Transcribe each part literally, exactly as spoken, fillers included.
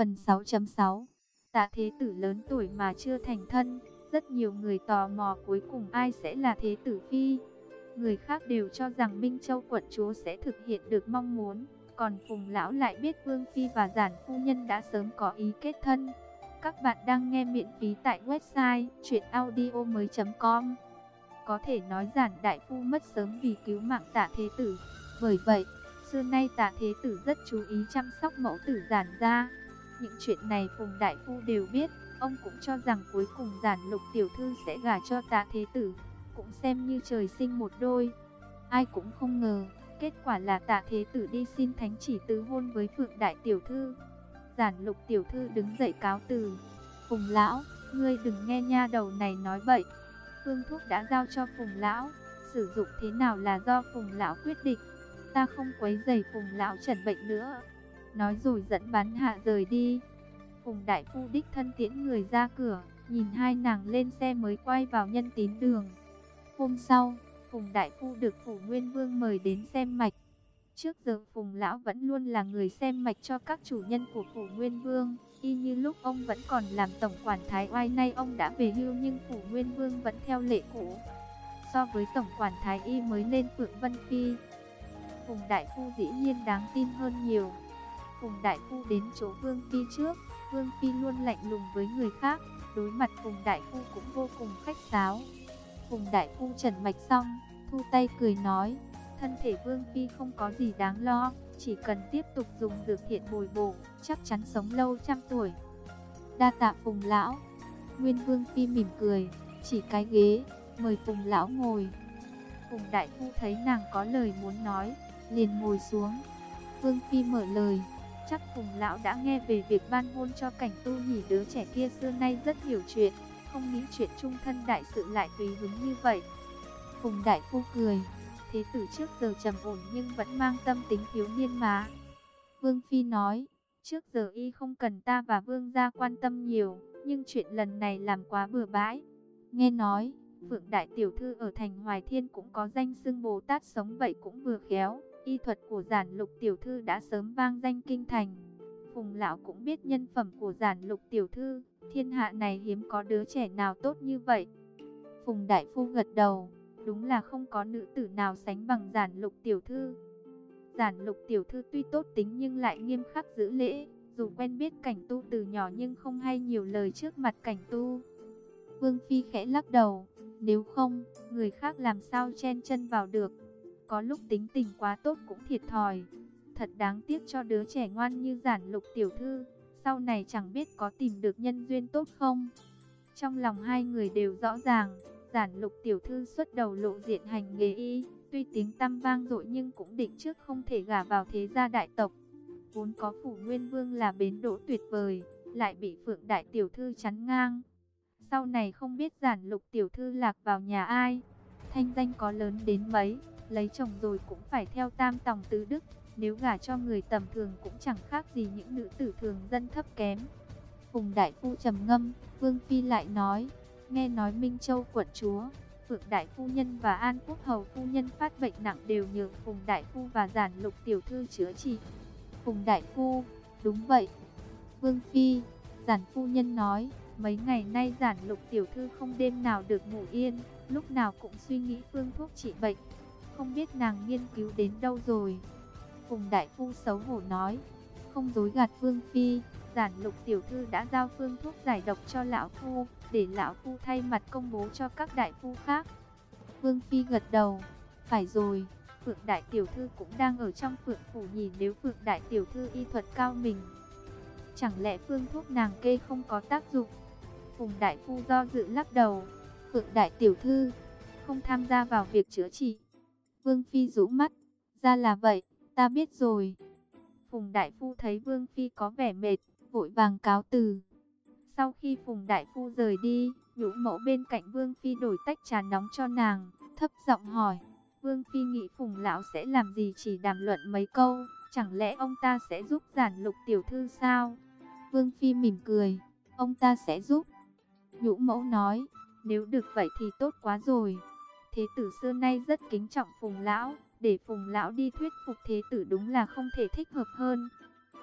Phần sáu chấm sáu. Tạ Thế Tử lớn tuổi mà chưa thành thân, rất nhiều người tò mò cuối cùng ai sẽ là Thế Tử Phi. Người khác đều cho rằng Minh Châu quận chúa sẽ thực hiện được mong muốn, còn Phùng Lão lại biết Vương Phi và Giản Phu Nhân đã sớm có ý kết thân. Các bạn đang nghe miễn phí tại website truyện audio mới chấm com. Có thể nói Giản Đại Phu mất sớm vì cứu mạng Tạ Thế Tử. Bởi vậy, xưa nay Tạ Thế Tử rất chú ý chăm sóc mẫu tử Giản gia. Những chuyện này Phùng Đại Phu đều biết, ông cũng cho rằng cuối cùng Giản Lục tiểu thư sẽ gả cho Tạ Thế Tử, cũng xem như trời sinh một đôi. Ai cũng không ngờ, kết quả là Tạ Thế Tử đi xin thánh chỉ tứ hôn với Phượng Đại tiểu thư. Giản Lục tiểu thư đứng dậy cáo từ. Phùng Lão, ngươi đừng nghe nha đầu này nói bậy. Phương thuốc đã giao cho Phùng Lão, sử dụng thế nào là do Phùng Lão quyết định. Ta không quấy rầy Phùng Lão trần bệnh nữa. Nói rồi dẫn bán hạ rời đi. Phùng Đại Phu đích thân tiễn người ra cửa, nhìn hai nàng lên xe mới quay vào Nhân Tín đường. Hôm sau, Phùng Đại Phu được Phủ Nguyên Vương mời đến xem mạch. Trước giờ Phùng Lão vẫn luôn là người xem mạch cho các chủ nhân của Phủ Nguyên Vương, y như lúc ông vẫn còn làm tổng quản Thái Oai. Nay ông đã về hưu nhưng Phủ Nguyên Vương vẫn theo lệ cũ. So với tổng quản Thái Y mới lên Phượng Vân Phi, Phùng Đại Phu dĩ nhiên đáng tin hơn nhiều. Phùng Đại Phu đến chỗ Vương Phi trước, Vương Phi luôn lạnh lùng với người khác, đối mặt Phùng Đại Phu cũng vô cùng khách sáo. Phùng Đại Phu trần mạch xong, thu tay cười nói, thân thể Vương Phi không có gì đáng lo, chỉ cần tiếp tục dùng dược thiện bồi bổ, chắc chắn sống lâu trăm tuổi. Đa tạ Phùng Lão. Nguyên Vương Phi mỉm cười, chỉ cái ghế, mời Phùng Lão ngồi. Phùng Đại Phu thấy nàng có lời muốn nói, liền ngồi xuống. Vương Phi mở lời, chắc Phùng Lão đã nghe về việc ban hôn cho Cảnh Tu nhỉ, đứa trẻ kia xưa nay rất hiểu chuyện, không nghĩ chuyện chung thân đại sự lại tùy hứng như vậy. Phùng Đại Phu cười, Thế Tử trước giờ trầm ổn nhưng vẫn mang tâm tính thiếu niên mà. Vương Phi nói, trước giờ y không cần ta và Vương gia quan tâm nhiều, nhưng chuyện lần này làm quá bừa bãi. Nghe nói, Phượng Đại tiểu thư ở thành Hoài Thiên cũng có danh xưng Bồ Tát sống vậy cũng vừa khéo. Y thuật của Giản Lục tiểu thư đã sớm vang danh kinh thành. Phùng Lão cũng biết nhân phẩm của Giản Lục tiểu thư, thiên hạ này hiếm có đứa trẻ nào tốt như vậy. Phùng Đại Phu gật đầu, đúng là không có nữ tử nào sánh bằng Giản Lục tiểu thư. Giản Lục tiểu thư tuy tốt tính nhưng lại nghiêm khắc giữ lễ, dù quen biết Cảnh Tu từ nhỏ nhưng không hay nhiều lời trước mặt Cảnh Tu. Vương Phi khẽ lắc đầu, nếu không, người khác làm sao chen chân vào được. Có lúc tính tình quá tốt cũng thiệt thòi. Thật đáng tiếc cho đứa trẻ ngoan như Giản Lục tiểu thư, sau này chẳng biết có tìm được nhân duyên tốt không. Trong lòng hai người đều rõ ràng, Giản Lục tiểu thư xuất đầu lộ diện hành nghề y, tuy tiếng tăm vang dội nhưng cũng định trước không thể gả vào thế gia đại tộc. Vốn có Phủ Nguyên Vương là bến đỗ tuyệt vời, lại bị Phượng Đại tiểu thư chắn ngang. Sau này không biết Giản Lục tiểu thư lạc vào nhà ai, thanh danh có lớn đến mấy, lấy chồng rồi cũng phải theo tam tòng tứ đức, nếu gả cho người tầm thường cũng chẳng khác gì những nữ tử thường dân thấp kém. Phùng Đại Phu trầm ngâm, Vương Phi lại nói, nghe nói Minh Châu quận chúa, Phượng Đại Phu Nhân và An Quốc Hầu Phu Nhân phát bệnh nặng đều nhờ Phùng Đại Phu và Giản Lục tiểu thư chữa trị. Phùng Đại Phu, đúng vậy. Vương Phi, Giản Phu Nhân nói, mấy ngày nay Giản Lục tiểu thư không đêm nào được ngủ yên, lúc nào cũng suy nghĩ phương thuốc trị bệnh. Không biết nàng nghiên cứu đến đâu rồi. Phùng Đại Phu xấu hổ nói, không dối gạt Vương Phi, Giản Lục tiểu thư đã giao phương thuốc giải độc cho lão phu, để lão phu thay mặt công bố cho các đại phu khác. Vương Phi gật đầu, phải rồi, Phượng Đại tiểu thư cũng đang ở trong Phượng phủ nhỉ, nếu Phượng Đại tiểu thư y thuật cao mình, chẳng lẽ phương thuốc nàng kê không có tác dụng? Phùng Đại Phu do dự lắc đầu, Phượng Đại tiểu thư không tham gia vào việc chữa trị. Vương Phi rũ mắt, ra là vậy, ta biết rồi. Phùng Đại Phu thấy Vương Phi có vẻ mệt, vội vàng cáo từ. Sau khi Phùng Đại Phu rời đi, Nhũ Mẫu bên cạnh Vương Phi đổi tách trà nóng cho nàng, thấp giọng hỏi, Vương Phi nghĩ Phùng Lão sẽ làm gì, chỉ đàm luận mấy câu, chẳng lẽ ông ta sẽ giúp Giản Lục tiểu thư sao? Vương Phi mỉm cười, ông ta sẽ giúp. Nhũ Mẫu nói, nếu được vậy thì tốt quá rồi. Thế tử xưa nay rất kính trọng Phùng Lão, để Phùng Lão đi thuyết phục Thế tử đúng là không thể thích hợp hơn.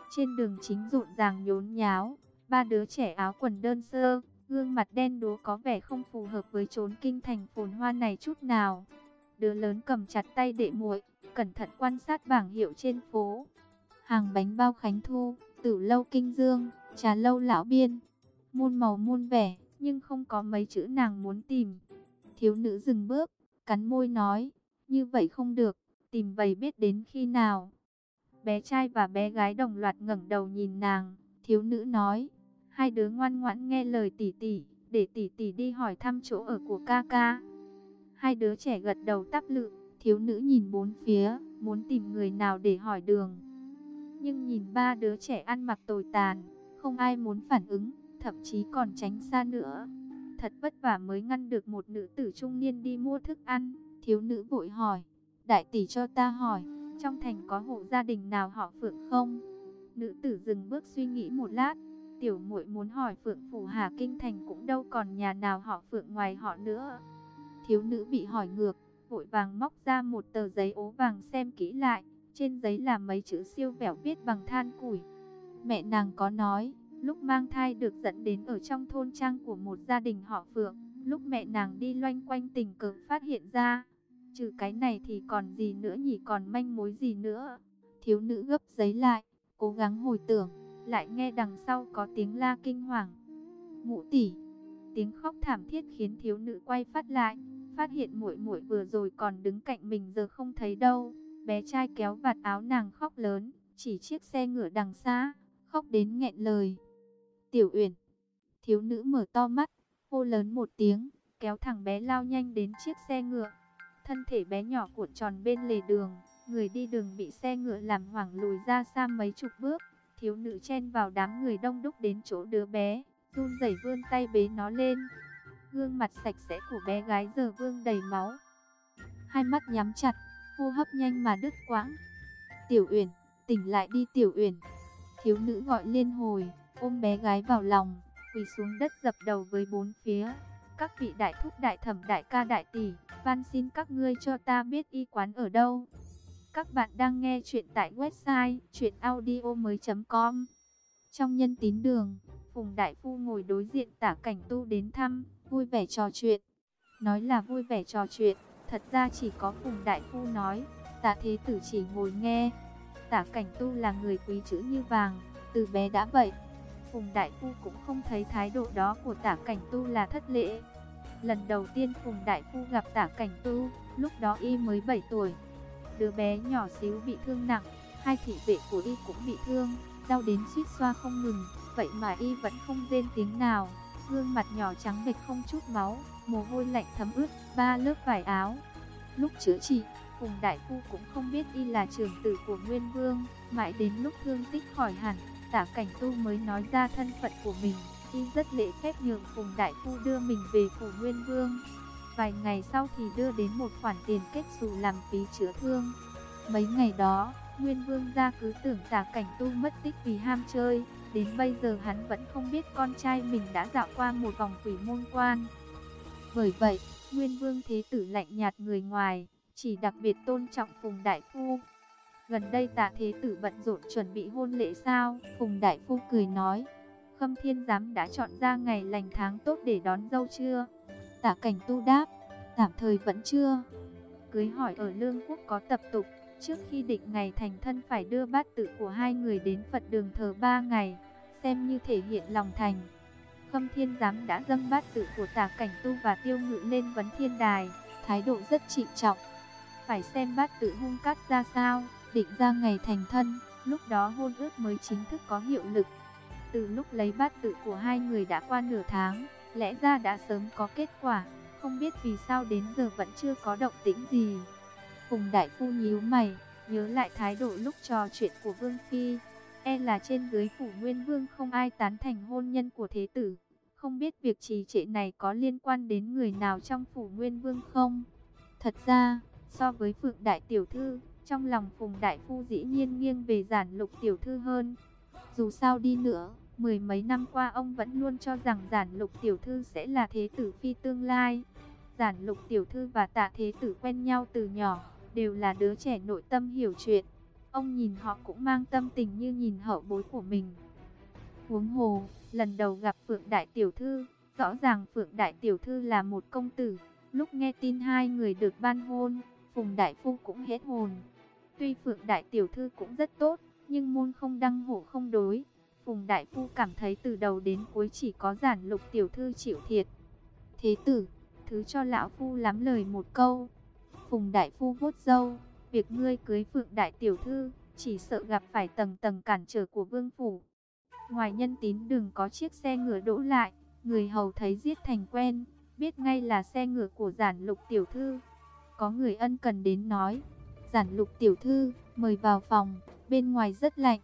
Trên đường chính rộn ràng nhốn nháo, ba đứa trẻ áo quần đơn sơ, gương mặt đen đúa có vẻ không phù hợp với chốn kinh thành phồn hoa này chút nào. Đứa lớn cầm chặt tay đệ muội, cẩn thận quan sát bảng hiệu trên phố. Hàng bánh bao Khánh Thu, Tử lâu Kinh Dương, Trà lâu Lão Biên, muôn màu muôn vẻ, nhưng không có mấy chữ nàng muốn tìm. Thiếu nữ dừng bước, cắn môi nói, như vậy không được, tìm vậy biết đến khi nào. Bé trai và bé gái đồng loạt ngẩng đầu nhìn nàng, thiếu nữ nói, hai đứa ngoan ngoãn nghe lời tỷ tỷ, để tỷ tỷ đi hỏi thăm chỗ ở của ca ca. Hai đứa trẻ gật đầu tắp lự, thiếu nữ nhìn bốn phía, muốn tìm người nào để hỏi đường. Nhưng nhìn ba đứa trẻ ăn mặc tồi tàn, không ai muốn phản ứng, thậm chí còn tránh xa nữa. Thật vất vả mới ngăn được một nữ tử trung niên đi mua thức ăn, thiếu nữ vội hỏi, đại tỷ cho ta hỏi, trong thành có hộ gia đình nào họ Phượng không? Nữ tử dừng bước suy nghĩ một lát, tiểu muội muốn hỏi Phượng phủ Hà Kinh thành cũng đâu còn nhà nào họ Phượng ngoài họ nữa. Thiếu nữ bị hỏi ngược, vội vàng móc ra một tờ giấy ố vàng xem kỹ lại, trên giấy là mấy chữ siêu vẹo viết bằng than củi. Mẹ nàng có nói, lúc mang thai được dẫn đến ở trong thôn trang của một gia đình họ Phượng, lúc mẹ nàng đi loanh quanh tình cờ phát hiện ra. Trừ cái này thì còn gì nữa nhỉ, còn manh mối gì nữa? Thiếu nữ gấp giấy lại, cố gắng hồi tưởng, lại nghe đằng sau có tiếng la kinh hoàng. Ngũ tỷ! Tiếng khóc thảm thiết khiến thiếu nữ quay phát lại, phát hiện muội muội vừa rồi còn đứng cạnh mình giờ không thấy đâu. Bé trai kéo vạt áo nàng khóc lớn, chỉ chiếc xe ngựa đằng xa, khóc đến nghẹn lời. Tiểu Uyển! Thiếu nữ mở to mắt, hô lớn một tiếng, kéo thằng bé lao nhanh đến chiếc xe ngựa. Thân thể bé nhỏ cuộn tròn bên lề đường, người đi đường bị xe ngựa làm hoảng lùi ra xa mấy chục bước. Thiếu nữ chen vào đám người đông đúc đến chỗ đứa bé, run rẩy vươn tay bế nó lên. Gương mặt sạch sẽ của bé gái giờ vương đầy máu, hai mắt nhắm chặt, hô hấp nhanh mà đứt quãng. Tiểu Uyển, tỉnh lại đi Tiểu Uyển! Thiếu nữ gọi liên hồi, ôm bé gái vào lòng, quỳ xuống đất dập đầu với bốn phía. Các vị đại thúc đại thẩm đại ca đại tỷ, van xin các ngươi cho ta biết y quán ở đâu. Các bạn đang nghe chuyện tại website truyện audio mới chấm com. Trong nhân tín đường, Phùng Đại Phu ngồi đối diện Tả Cảnh Tu đến thăm, vui vẻ trò chuyện. Nói là vui vẻ trò chuyện, thật ra chỉ có Phùng Đại Phu nói, Tả Thế Tử chỉ ngồi nghe. Tả Cảnh Tu là người quý chữ như vàng, từ bé đã vậy. Phùng Đại Phu cũng không thấy thái độ đó của Tả Cảnh Tu là thất lễ. Lần đầu tiên Phùng Đại Phu gặp Tả Cảnh Tu, lúc đó y mới bảy tuổi. Đứa bé nhỏ xíu bị thương nặng, hai thị vệ của y cũng bị thương, đau đến suýt xoa không ngừng, vậy mà y vẫn không rên tiếng nào. Gương mặt nhỏ trắng bệch không chút máu, mồ hôi lạnh thấm ướt ba lớp vải áo. Lúc chữa trị, Phùng Đại Phu cũng không biết y là trưởng tử của Nguyên Vương, mãi đến lúc thương tích khỏi hẳn, Tả Cảnh Tu mới nói ra thân phận của mình. Y rất lễ phép nhường Phùng Đại Phu đưa mình về phủ Nguyên Vương. Vài ngày sau thì đưa đến một khoản tiền kết xù làm phí chữa thương. Mấy ngày đó, Nguyên Vương gia cứ tưởng Tả Cảnh Tu mất tích vì ham chơi. Đến bây giờ hắn vẫn không biết con trai mình đã dạo qua một vòng quỷ môn quan. Bởi vậy, Nguyên Vương Thế Tử lạnh nhạt người ngoài, chỉ đặc biệt tôn trọng Phùng Đại Phu. Gần đây Tả Thế Tử bận rộn chuẩn bị hôn lễ sao? Phùng Đại Phu cười nói, Khâm Thiên Giám đã chọn ra ngày lành tháng tốt để đón dâu chưa? Tả Cảnh Tu đáp, tạm thời vẫn chưa. Cưới hỏi ở Lương Quốc có tập tục, trước khi định ngày thành thân phải đưa bát tự của hai người đến Phật đường thờ ba ngày, xem như thể hiện lòng thành. Khâm Thiên Giám đã dâng bát tự của Tả Cảnh Tu và Tiêu Ngự lên vấn thiên đài, thái độ rất trịnh trọng. Phải xem bát tự hung cát ra sao, định ra ngày thành thân, lúc đó hôn ước mới chính thức có hiệu lực. Từ lúc lấy bát tự của hai người đã qua nửa tháng, lẽ ra đã sớm có kết quả, không biết vì sao đến giờ vẫn chưa có động tĩnh gì. Phùng Đại Phu nhíu mày, nhớ lại thái độ lúc trò chuyện của Vương Phi, e là trên dưới phủ Nguyên Vương không ai tán thành hôn nhân của Thế Tử. Không biết việc trì trệ này có liên quan đến người nào trong phủ Nguyên Vương không? Thật ra, so với Phượng Đại Tiểu Thư, trong lòng Phùng Đại Phu dĩ nhiên nghiêng về Giản Lục Tiểu Thư hơn. Dù sao đi nữa, mười mấy năm qua ông vẫn luôn cho rằng Giản Lục Tiểu Thư sẽ là Thế Tử Phi tương lai. Giản Lục Tiểu Thư và Tạ Thế Tử quen nhau từ nhỏ, đều là đứa trẻ nội tâm hiểu chuyện. Ông nhìn họ cũng mang tâm tình như nhìn hậu bối của mình. Huống hồ, lần đầu gặp Phượng Đại Tiểu Thư, rõ ràng Phượng Đại Tiểu Thư là một công tử. Lúc nghe tin hai người được ban hôn, Phùng Đại Phu cũng hết hồn. Tuy Phượng Đại Tiểu Thư cũng rất tốt, nhưng môn không đăng hộ không đối. Phùng Đại Phu cảm thấy từ đầu đến cuối chỉ có Giản Lục Tiểu Thư chịu thiệt. Thế tử, thứ cho lão phu lắm lời một câu. Phùng Đại Phu vuốt râu, việc ngươi cưới Phượng Đại Tiểu Thư, chỉ sợ gặp phải tầng tầng cản trở của vương phủ. Ngoài Nhân Tín Đường có chiếc xe ngựa đỗ lại, người hầu thấy giết thành quen, biết ngay là xe ngựa của Giản Lục Tiểu Thư. Có người ân cần đến nói, Giản Lục Tiểu Thư, mời vào phòng, bên ngoài rất lạnh.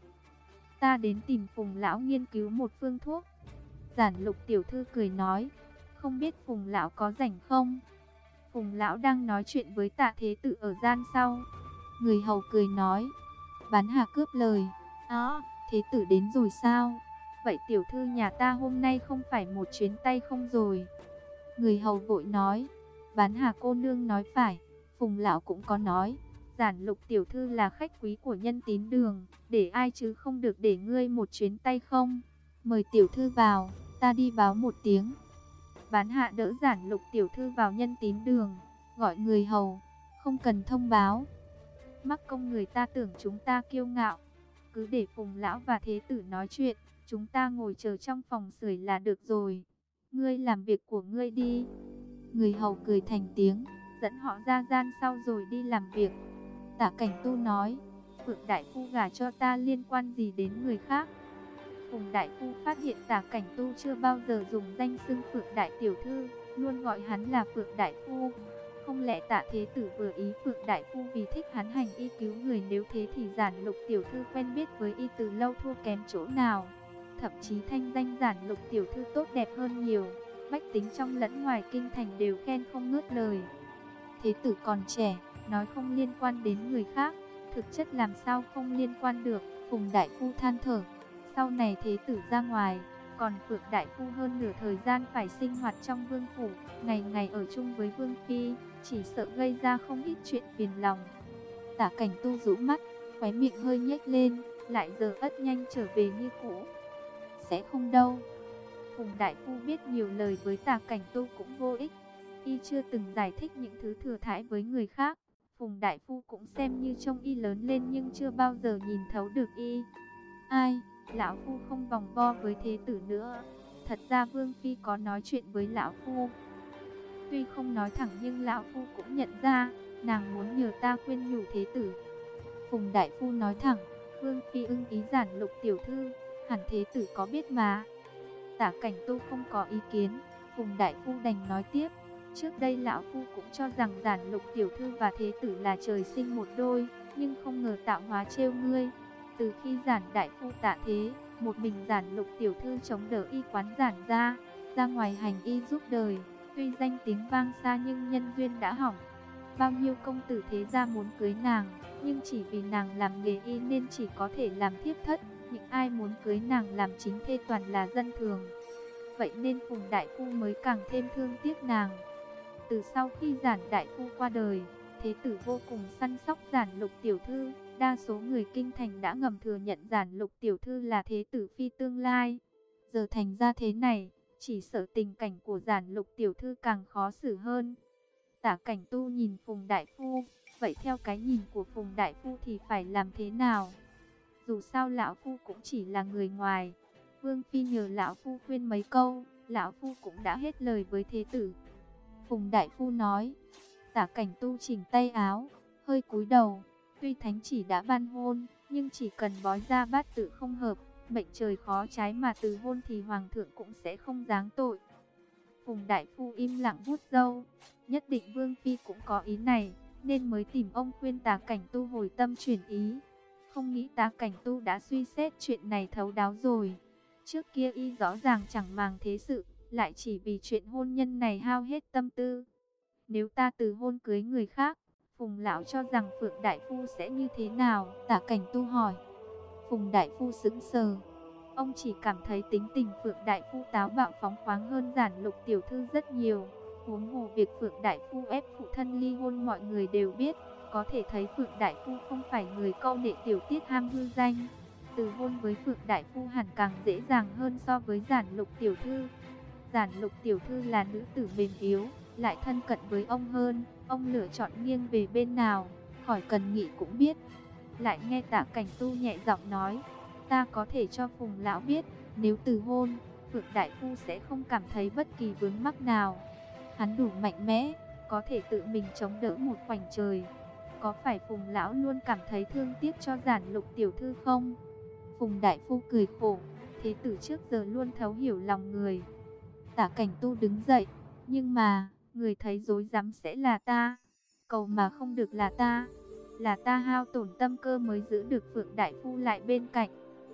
Ta đến tìm Phùng Lão nghiên cứu một phương thuốc. Giản Lục Tiểu Thư cười nói, không biết Phùng Lão có rảnh không? Phùng Lão đang nói chuyện với Tạ Thế Tử ở gian sau. Người hầu cười nói, Bán Hà cướp lời, đó, Thế Tử đến rồi sao? Vậy tiểu thư nhà ta hôm nay không phải một chuyến tay không rồi. Người hầu vội nói, Bán Hà cô nương nói phải. Phùng Lão cũng có nói, Giản Lục Tiểu Thư là khách quý của Nhân Tín Đường, để ai chứ không được để ngươi một chuyến tay không. Mời Tiểu Thư vào, ta đi báo một tiếng. Bán Hạ đỡ Giản Lục Tiểu Thư vào Nhân Tín Đường, gọi người hầu, không cần thông báo. Mắc công người ta tưởng chúng ta kiêu ngạo, cứ để Phùng Lão và Thế Tử nói chuyện, chúng ta ngồi chờ trong phòng sưởi là được rồi. Ngươi làm việc của ngươi đi. Người hầu cười thành tiếng, dẫn họ ra gian sau rồi đi làm việc. Tạ Cảnh Tu nói, Phượng Đại Phu gả cho ta liên quan gì đến người khác? Phùng Đại Phu phát hiện Tạ Cảnh Tu chưa bao giờ dùng danh xưng Phượng Đại Tiểu Thư, luôn gọi hắn là Phượng Đại Phu. Không lẽ Tạ Thế Tử vừa ý Phượng Đại Phu vì thích hắn hành y cứu người, nếu thế thì Giản Lục Tiểu Thư quen biết với y từ lâu thua kém chỗ nào? Thậm chí thanh danh Giản Lục Tiểu Thư tốt đẹp hơn nhiều, bách tính trong lẫn ngoài kinh thành đều khen không ngớt lời. Thế Tử còn trẻ, nói không liên quan đến người khác, thực chất làm sao không liên quan được? Phùng Đại Phu than thở, sau này Thế Tử ra ngoài, còn Phượng Đại Phu hơn nửa thời gian phải sinh hoạt trong vương phủ, ngày ngày ở chung với vương phi, chỉ sợ gây ra không ít chuyện phiền lòng. Tạ Cảnh Tu rũ mắt, khóe miệng hơi nhếch lên, lại giờ ất nhanh trở về như cũ. Sẽ không đâu. Phùng Đại Phu biết nhiều lời với Tạ Cảnh Tu cũng vô ích, y chưa từng giải thích những thứ thừa thãi với người khác. Phùng Đại Phu cũng xem như trông y lớn lên nhưng chưa bao giờ nhìn thấu được y. Ai, lão phu không vòng vo với Thế Tử nữa. Thật ra Vương Phi có nói chuyện với lão phu. Tuy không nói thẳng nhưng lão phu cũng nhận ra, nàng muốn nhờ ta khuyên nhủ Thế Tử. Phùng Đại Phu nói thẳng, Vương Phi ưng ý Giản Lục Tiểu Thư, hẳn Thế Tử có biết mà. Tạ Cảnh Tu không có ý kiến, Phùng Đại Phu đành nói tiếp. Trước đây lão phu cũng cho rằng Giản Lục Tiểu Thư và Thế Tử là trời sinh một đôi, nhưng không ngờ tạo hóa trêu ngươi. Từ khi Giản Đại Phu tạ thế, một mình Giản Lục Tiểu Thư chống đỡ y quán Giản ra, ra ngoài hành y giúp đời. Tuy danh tiếng vang xa nhưng nhân duyên đã hỏng. Bao nhiêu công tử thế gia muốn cưới nàng, nhưng chỉ vì nàng làm nghề y nên chỉ có thể làm thiếp thất. Những ai muốn cưới nàng làm chính thê toàn là dân thường. Vậy nên Phùng Đại Phu mới càng thêm thương tiếc nàng. Từ sau khi Giản Đại Phu qua đời, Thế Tử vô cùng săn sóc Giản Lục Tiểu Thư. Đa số người kinh thành đã ngầm thừa nhận Giản Lục Tiểu Thư là Thế Tử Phi tương lai. Giờ thành ra thế này, chỉ sợ tình cảnh của Giản Lục Tiểu Thư càng khó xử hơn. Tạ Cảnh Tu nhìn Phùng Đại Phu, vậy theo cái nhìn của Phùng Đại Phu thì phải làm thế nào? Dù sao lão phu cũng chỉ là người ngoài. Vương Phi nhờ lão phu khuyên mấy câu, lão phu cũng đã hết lời với Thế Tử. Phùng Đại Phu nói. Tạ Cảnh Tu chỉnh tay áo, hơi cúi đầu. Tuy thánh chỉ đã ban hôn, nhưng chỉ cần bói ra bát tự không hợp, mệnh trời khó trái mà từ hôn thì hoàng thượng cũng sẽ không giáng tội. Phùng Đại Phu im lặng vuốt râu, nhất định Vương Phi cũng có ý này, nên mới tìm ông khuyên Tạ Cảnh Tu hồi tâm chuyển ý. Không nghĩ Tạ Cảnh Tu đã suy xét chuyện này thấu đáo rồi. Trước kia y rõ ràng chẳng màng thế sự, lại chỉ vì chuyện hôn nhân này hao hết tâm tư. Nếu ta từ hôn cưới người khác, Phùng Lão cho rằng Phượng Đại Phu sẽ như thế nào? Tạ Cảnh Tu hỏi. Phùng Đại Phu sững sờ. Ông chỉ cảm thấy tính tình Phượng Đại Phu táo bạo phóng khoáng hơn Giản Lục Tiểu Thư rất nhiều. Huống hồ việc Phượng Đại Phu ép phụ thân ly hôn mọi người đều biết. Có thể thấy Phượng Đại Phu không phải người câu nệ tiểu tiết ham hư danh. Từ hôn với Phượng Đại Phu hẳn càng dễ dàng hơn so với Giản Lục tiểu thư. Giản Lục tiểu thư là nữ tử mềm yếu, lại thân cận với ông hơn. Ông lựa chọn nghiêng về bên nào, khỏi cần nghĩ cũng biết. Lại nghe Tạ Cảnh Tu nhẹ giọng nói, ta có thể cho Phùng lão biết, nếu từ hôn, Phượng Đại Phu sẽ không cảm thấy bất kỳ vướng mắc nào. Hắn đủ mạnh mẽ, có thể tự mình chống đỡ một khoảnh trời. Có phải Phùng lão luôn cảm thấy thương tiếc cho Giản Lục tiểu thư không? Phùng Đại Phu cười khổ, thế tử trước giờ luôn thấu hiểu lòng người. Tạ Cảnh Tu đứng dậy, nhưng mà, người thấy dối rắm sẽ là ta, cầu mà không được là ta, là ta hao tổn tâm cơ mới giữ được Phượng Đại Phu lại bên cạnh.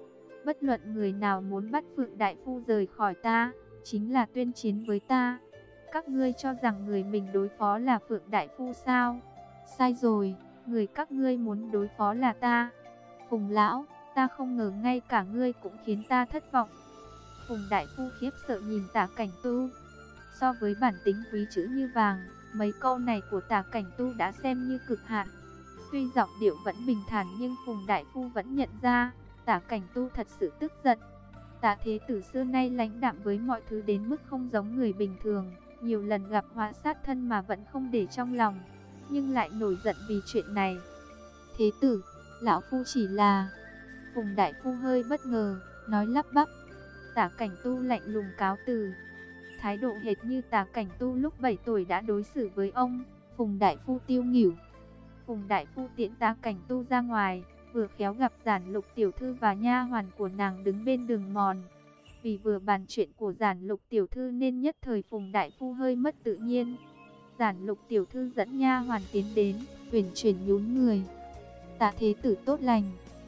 Bất luận người nào muốn bắt Phượng Đại Phu rời khỏi ta, chính là tuyên chiến với ta. Các ngươi cho rằng người mình đối phó là Phượng Đại Phu sao? Sai rồi, người các ngươi muốn đối phó là ta. Phùng lão, ta không ngờ ngay cả ngươi cũng khiến ta thất vọng. Phùng Đại Phu khiếp sợ nhìn Tạ Cảnh Tu. So với bản tính quý chữ như vàng, mấy câu này của Tạ Cảnh Tu đã xem như cực hạn. Tuy giọng điệu vẫn bình thản nhưng Phùng Đại Phu vẫn nhận ra, Tạ Cảnh Tu thật sự tức giận. Tạ thế tử xưa nay lãnh đạm với mọi thứ đến mức không giống người bình thường, nhiều lần gặp họa sát thân mà vẫn không để trong lòng, nhưng lại nổi giận vì chuyện này. Thế tử, lão phu chỉ là... Phùng Đại Phu hơi bất ngờ, nói lắp bắp. Tạ Cảnh Tu lạnh lùng cáo từ. Thái độ hệt như Tạ Cảnh Tu lúc bảy tuổi đã đối xử với ông. Phùng Đại Phu tiêu nghỉu. Phùng Đại Phu tiễn Tạ Cảnh Tu ra ngoài, vừa khéo gặp Giản Lục tiểu thư và nha hoàn của nàng đứng bên đường mòn. Vì vừa bàn chuyện của Giản Lục tiểu thư nên nhất thời Phùng Đại Phu hơi mất tự nhiên. Giản Lục tiểu thư dẫn nha hoàn tiến đến, uyển chuyển nhún người. Tạ thế tử tốt lành.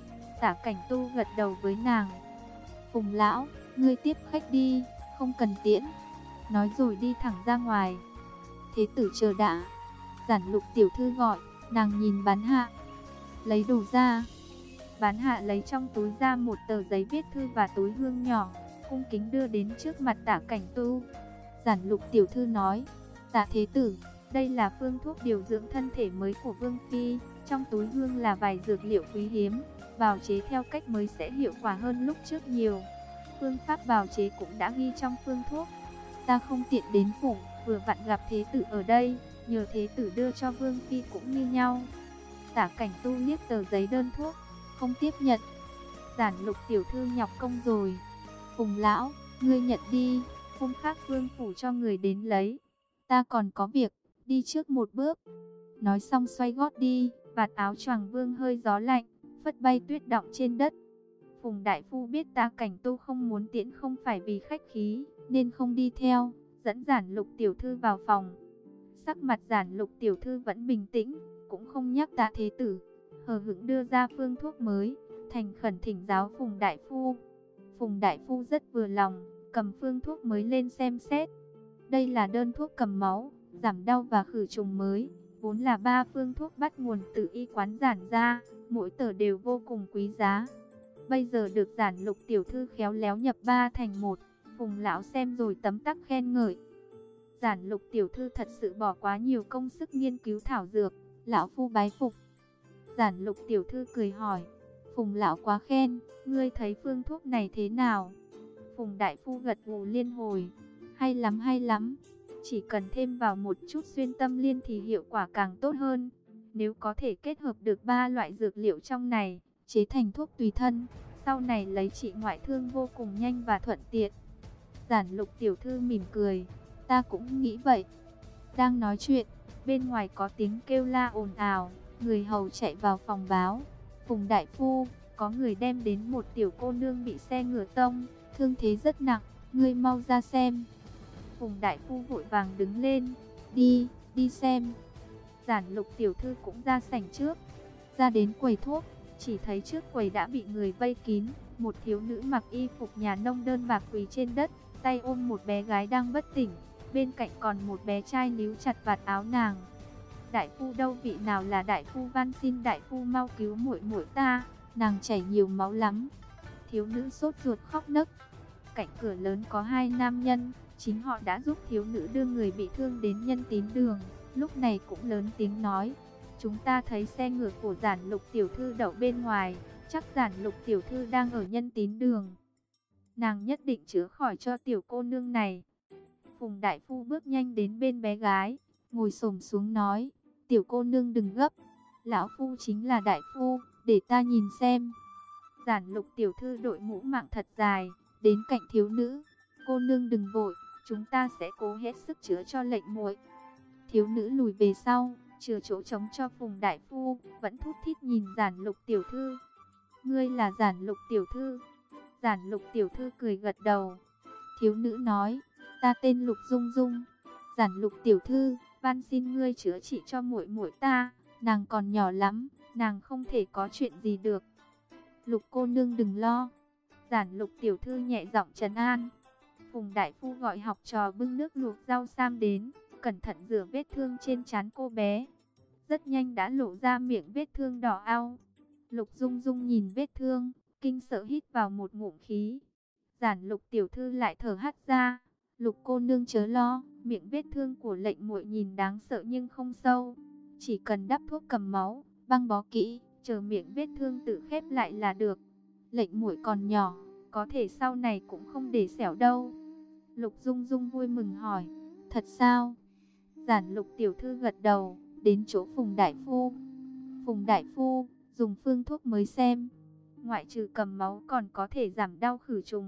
Tạ Cảnh Tu gật đầu với nàng. Phùng lão, ngươi tiếp khách đi, không cần tiễn. Nói rồi đi thẳng ra ngoài. Thế tử chờ đã. Giản Lục tiểu thư gọi, nàng nhìn Bán Hạ. Lấy đồ ra. Bán Hạ lấy trong túi ra một tờ giấy viết thư và túi hương nhỏ, cung kính đưa đến trước mặt Tạ Cảnh Tu. Giản Lục tiểu thư nói, Tạ thế tử, đây là phương thuốc điều dưỡng thân thể mới của Vương Phi. Trong túi hương là vài dược liệu quý hiếm, bào chế theo cách mới sẽ hiệu quả hơn lúc trước nhiều. Phương pháp bào chế cũng đã ghi trong phương thuốc. Ta không tiện đến phủ, vừa vặn gặp thế tử ở đây, nhờ thế tử đưa cho Vương Phi cũng như nhau. Tạ Cảnh Tu liếc tờ giấy đơn thuốc, không tiếp nhận. Giản Lục tiểu thư nhọc công rồi. Phùng lão, ngươi nhận đi, hôm khác Vương phủ cho người đến lấy. Ta còn có việc, đi trước một bước. Nói xong xoay gót đi, vạt áo choàng Vương hơi gió lạnh, phất bay tuyết đọng trên đất. Phùng Đại Phu biết Tạ Cảnh Tu không muốn tiễn không phải vì khách khí, nên không đi theo, dẫn Giản Lục tiểu thư vào phòng. Sắc mặt Giản Lục tiểu thư vẫn bình tĩnh, cũng không nhắc Tạ thế tử, hờ hững đưa ra phương thuốc mới, thành khẩn thỉnh giáo Phùng Đại Phu. Phùng Đại Phu rất vừa lòng, cầm phương thuốc mới lên xem xét. Đây là đơn thuốc cầm máu, giảm đau và khử trùng mới, vốn là ba phương thuốc bắt nguồn từ y quán Giản gia, mỗi tờ đều vô cùng quý giá. Bây giờ được Giản Lục tiểu thư khéo léo nhập ba thành một, Phùng lão xem rồi tấm tắc khen ngợi. Giản Lục tiểu thư thật sự bỏ quá nhiều công sức nghiên cứu thảo dược, lão phu bái phục. Giản Lục tiểu thư cười hỏi, Phùng lão quá khen, ngươi thấy phương thuốc này thế nào? Phùng Đại Phu gật gù liên hồi, hay lắm hay lắm, chỉ cần thêm vào một chút xuyên tâm liên thì hiệu quả càng tốt hơn. Nếu có thể kết hợp được ba loại dược liệu trong này, chế thành thuốc tùy thân, sau này lấy trị ngoại thương vô cùng nhanh và thuận tiện. Giản Lục tiểu thư mỉm cười, ta cũng nghĩ vậy. Đang nói chuyện, bên ngoài có tiếng kêu la ồn ào, người hầu chạy vào phòng báo. Phùng Đại Phu, có người đem đến một tiểu cô nương bị xe ngựa tông, thương thế rất nặng, ngươi mau ra xem. Phùng Đại Phu vội vàng đứng lên, đi, đi xem. Giản Lục tiểu thư cũng ra sảnh trước, ra đến quầy thuốc, chỉ thấy trước quầy đã bị người vây kín, một thiếu nữ mặc y phục nhà nông đơn bạc quỳ trên đất, tay ôm một bé gái đang bất tỉnh, bên cạnh còn một bé trai níu chặt vạt áo nàng. Đại phu đâu, vị nào là đại phu, van xin đại phu mau cứu muội muội ta, nàng chảy nhiều máu lắm. Thiếu nữ sốt ruột khóc nấc. Cạnh cửa lớn có hai nam nhân, chính họ đã giúp thiếu nữ đưa người bị thương đến Nhân Tín đường, lúc này cũng lớn tiếng nói, Chúng ta thấy xe ngựa của Giản Lục tiểu thư đậu bên ngoài, chắc Giản Lục tiểu thư đang ở Nhân Tín đường. Nàng nhất định chữa khỏi cho tiểu cô nương này. Phùng đại phu bước nhanh đến bên bé gái, ngồi xổm xuống nói, tiểu cô nương đừng gấp, lão phu chính là đại phu, để ta nhìn xem. Giản Lục tiểu thư đội mũ mạng thật dài, đến cạnh thiếu nữ, cô nương đừng vội, chúng ta sẽ cố hết sức chữa cho lệnh muội. Thiếu nữ lùi về sau, chừa chỗ trống cho Phùng đại phu, vẫn thút thít nhìn Giản Lục tiểu thư. Ngươi là Giản Lục tiểu thư? Giản Lục tiểu thư cười gật đầu. Thiếu nữ nói, ta tên Lục Dung Dung. Giản Lục tiểu thư, van xin ngươi chữa trị cho muội muội ta, nàng còn nhỏ lắm, nàng không thể có chuyện gì được. Lục cô nương đừng lo. Giản Lục tiểu thư nhẹ giọng trấn an. Phùng đại phu gọi học trò bưng nước luộc rau sam đến, cẩn thận rửa vết thương trên trán cô bé. Rất nhanh đã lộ ra miệng vết thương đỏ ao. Lục Dung Dung nhìn vết thương, kinh sợ hít vào một ngụm khí. Giản Lục tiểu thư lại thở hắt ra. Lục cô nương chớ lo, miệng vết thương của lệnh muội nhìn đáng sợ nhưng không sâu. Chỉ cần đắp thuốc cầm máu, băng bó kỹ, chờ miệng vết thương tự khép lại là được. Lệnh muội còn nhỏ, có thể sau này cũng không để xẻo đâu. Lục Dung Dung vui mừng hỏi, thật sao? Giản Lục tiểu thư gật đầu, đến chỗ Phùng đại phu. Phùng đại phu, dùng phương thuốc mới xem. Ngoại trừ cầm máu còn có thể giảm đau khử trùng,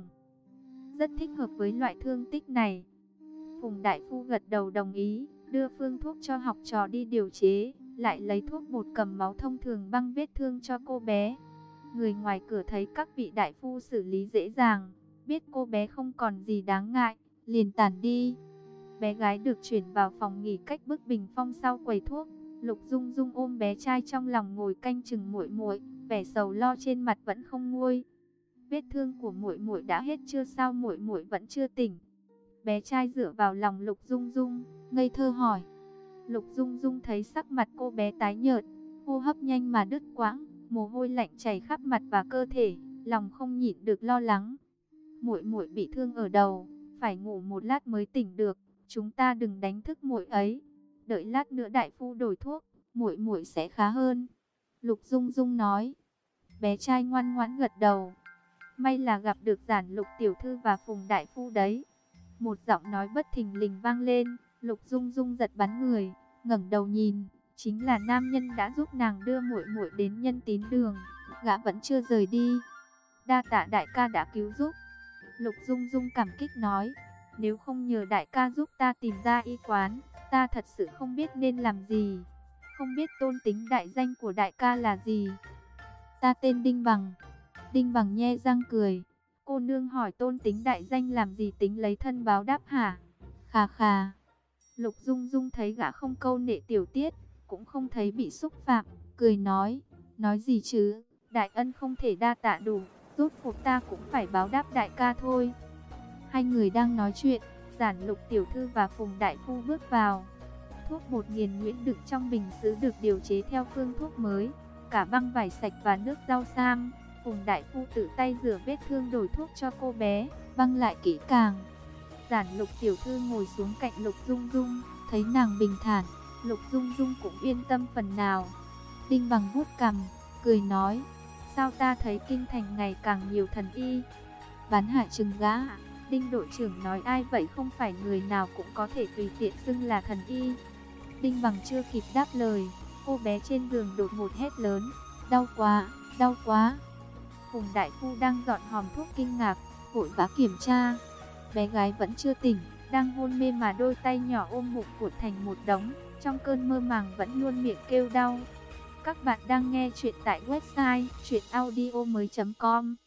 rất thích hợp với loại thương tích này. Phùng đại phu gật đầu đồng ý, đưa phương thuốc cho học trò đi điều chế, lại lấy thuốc bột cầm máu thông thường băng vết thương cho cô bé. Người ngoài cửa thấy các vị đại phu xử lý dễ dàng, biết cô bé không còn gì đáng ngại, liền tản đi. Bé gái được chuyển vào phòng nghỉ cách bức bình phong sau quầy thuốc. Lục Dung Dung ôm bé trai trong lòng ngồi canh chừng muội muội, vẻ sầu lo trên mặt vẫn không nguôi. Vết thương của muội muội đã hết chưa, sao muội muội vẫn chưa tỉnh? Bé trai dựa vào lòng Lục Dung Dung, ngây thơ hỏi. Lục Dung Dung thấy sắc mặt cô bé tái nhợt, hô hấp nhanh mà đứt quãng, mồ hôi lạnh chảy khắp mặt và cơ thể, lòng không nhịn được lo lắng. Muội muội bị thương ở đầu, phải ngủ một lát mới tỉnh được, chúng ta đừng đánh thức muội ấy. Đợi lát nữa đại phu đổi thuốc, muội muội sẽ khá hơn. Lục Dung Dung nói. Bé trai ngoan ngoãn gật đầu. May là gặp được Giản Lục tiểu thư và Phùng đại phu đấy. Một giọng nói bất thình lình vang lên, Lục Dung Dung giật bắn người, ngẩng đầu nhìn, chính là nam nhân đã giúp nàng đưa muội muội đến Nhân Tín đường, gã vẫn chưa rời đi. Đa tạ đại ca đã cứu giúp. Lục Dung Dung cảm kích nói, nếu không nhờ đại ca giúp ta tìm ra y quán, ta thật sự không biết nên làm gì. Không biết tôn tính đại danh của đại ca là gì? Ta tên Đinh Bằng. Đinh Bằng nhe răng cười. Cô nương hỏi tôn tính đại danh làm gì, tính lấy thân báo đáp hả? Khà khà. Lục Dung Dung thấy gã không câu nệ tiểu tiết, cũng không thấy bị xúc phạm, cười nói, nói gì chứ, đại ân không thể đa tạ đủ, rốt cuộc ta cũng phải báo đáp đại ca thôi. Hai người đang nói chuyện, Giản Lục tiểu thư và Phùng đại phu bước vào. Thuốc bột nghiền nhuyễn đựng trong bình sứ được điều chế theo phương thuốc mới, cả băng vải sạch và nước rau sam. Phùng đại phu tự tay rửa vết thương, đổi thuốc cho cô bé, băng lại kỹ càng. Giản Lục tiểu thư ngồi xuống cạnh Lục Dung Dung, thấy nàng bình thản, Lục Dung Dung cũng yên tâm phần nào. Đinh Bằng vuốt cằm, cười nói, sao ta thấy kinh thành ngày càng nhiều thần y? Bán hạ trừng gã. Đinh đội trưởng nói ai vậy, không phải người nào cũng có thể tùy tiện xưng là thần y. Đinh Bằng chưa kịp đáp lời, cô bé trên giường đột ngột hét lớn, đau quá, đau quá. Phùng đại phu đang dọn hòm thuốc kinh ngạc, vội vã kiểm tra. Bé gái vẫn chưa tỉnh, đang hôn mê mà đôi tay nhỏ ôm bụng cuộn thành một đống, trong cơn mơ màng vẫn luôn miệng kêu đau. Các bạn đang nghe chuyện tại website truyện audio mới chấm com.